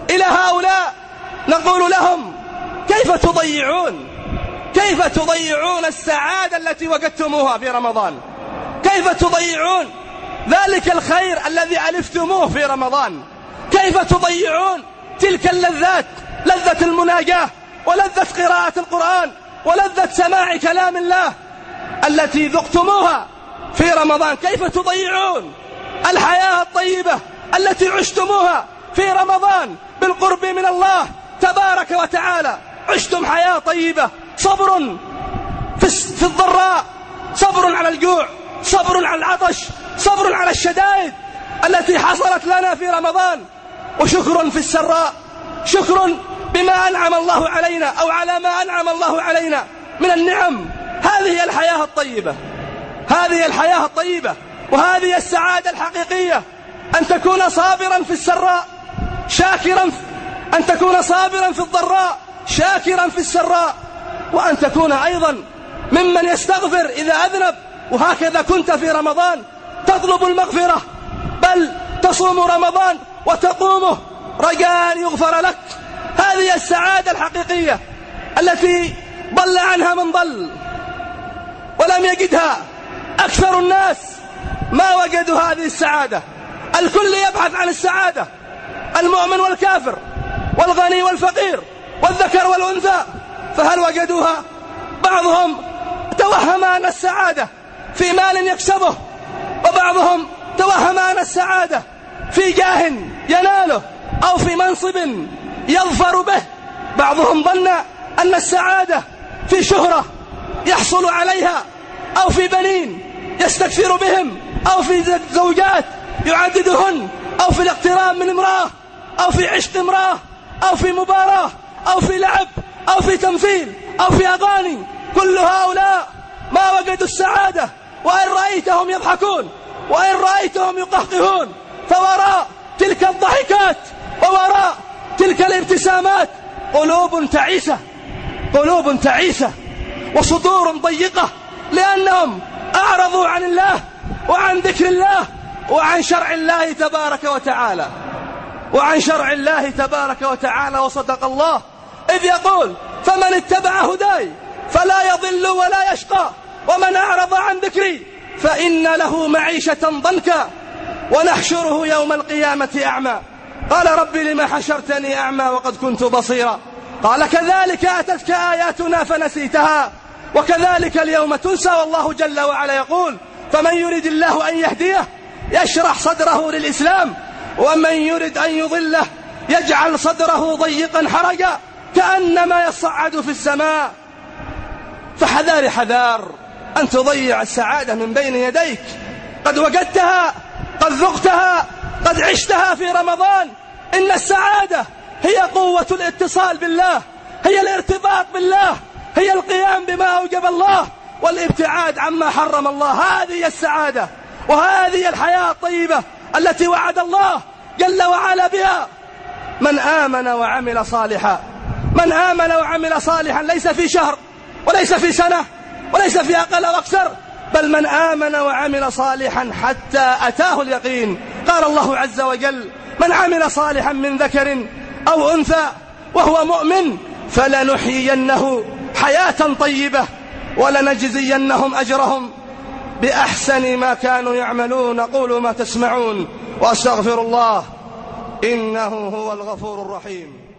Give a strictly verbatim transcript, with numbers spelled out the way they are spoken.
إلى هؤلاء نقول لهم: كيف تضيعون كيف تضيعون السعادة التي وجدتموها في رمضان؟ كيف تضيعون ذلك الخير الذي ألفتموه في رمضان؟ كيف تضيعون تلك اللذات، لذة المناجاة ولذة قراءة القرآن ولذة سماع كلام الله التي ذقتموها في رمضان؟ كيف تضيعون الحياة الطيبة التي عشتموها في رمضان بالقرب من الله تبارك وتعالى؟ عشتم حياة طيبة، صبر في الضراء، صبر على الجوع، صبر على العطش، صبر على الشدائد التي حصلت لنا في رمضان، وشكر في السراء، شكر بما أنعم الله علينا أو على ما أنعم الله علينا من النعم. هذه الحياة الطيبة، هذه الحياة الطيبة وهذه السعادة الحقيقية، أن تكون صابرا في السراء شاكرا، أن تكون صابرا في الضراء شاكرا في السراء، وأن تكون أيضا ممن يستغفر إذا أذنب. وهكذا كنت في رمضان تطلب المغفرة، بل تصوم رمضان وتقومه رجاء أن يغفر لك. هذه السعادة الحقيقية التي ضل عنها من ضل ولم يجدها أكثر الناس، ما وجدوا هذه السعادة. الكل يبحث عن السعادة، المؤمن والكافر والغني والفقير والذكر والأنثى، فهل وجدوها؟ بعضهم توهم أن السعادة في مال يكسبه، وبعضهم توهم أن السعادة في جاه يناله أو في منصب يظفر به. بعضهم ظن أن السعادة في شهرة يحصل عليها، أو في بنين يستكثر بهم، أو في زوجات يعددهن، أو في الاقتراب من امرأة، أو في عشق امرأة، أو في مباراة، أو في لعب، أو في تمثيل، أو في أغاني. كل هؤلاء ما وجدوا السعادة، وإن رأيتهم يضحكون، وإن رأيتهم يقهقهون، فوراء تلك الضحكات ووراء تلك الابتسامات قلوب تعيسة، قلوب تعيسة وصدور ضيقة، لأنهم أعرضوا عن الله وعن ذكر الله وعن شرع الله تبارك وتعالى، وعن شرع الله تبارك وتعالى. وصدق الله إذ يقول: فمن اتبع هداي فلا يضل ولا يشقى، ومن أعرض عن ذكري فإن له معيشة ضنكا ونحشره يوم القيامة أعمى. قال: رب لما حشرتني أعمى وقد كنت بصيرا؟ قال: كذلك أتتك آياتنا فنسيتها وكذلك اليوم تنسى. والله جل وعلا يقول: فمن يرد الله أن يهديه يشرح صدره للإسلام، ومن يرد أن يضله يجعل صدره ضيقا حرجا كأنما يصعد في السماء. فحذار حذار أن تضيع السعادة من بين يديك. قد وجدتها، قد ذقتها، قد عشتها في رمضان. إن السعادة هي قوة الاتصال بالله، هي الارتباط بالله، هي القيام بما أوجب الله والابتعاد عما حرم الله. هذه السعادة وهذه الحياة الطيبة التي وعد الله جل وعلا بها من آمن وعمل صالحا. من آمن وعمل صالحا ليس في شهر وليس في سنة وليس في أقل وأكثر، بل من آمن وعمل صالحا حتى أتاه اليقين. قال الله عز وجل: من عمل صالحا من ذكر أو أنثى وهو مؤمن فلنحيينه حياة طيبة ولنجزينهم أجرهم بأحسن ما كانوا يعملون. قولوا ما تسمعون وأستغفر الله إنه هو الغفور الرحيم.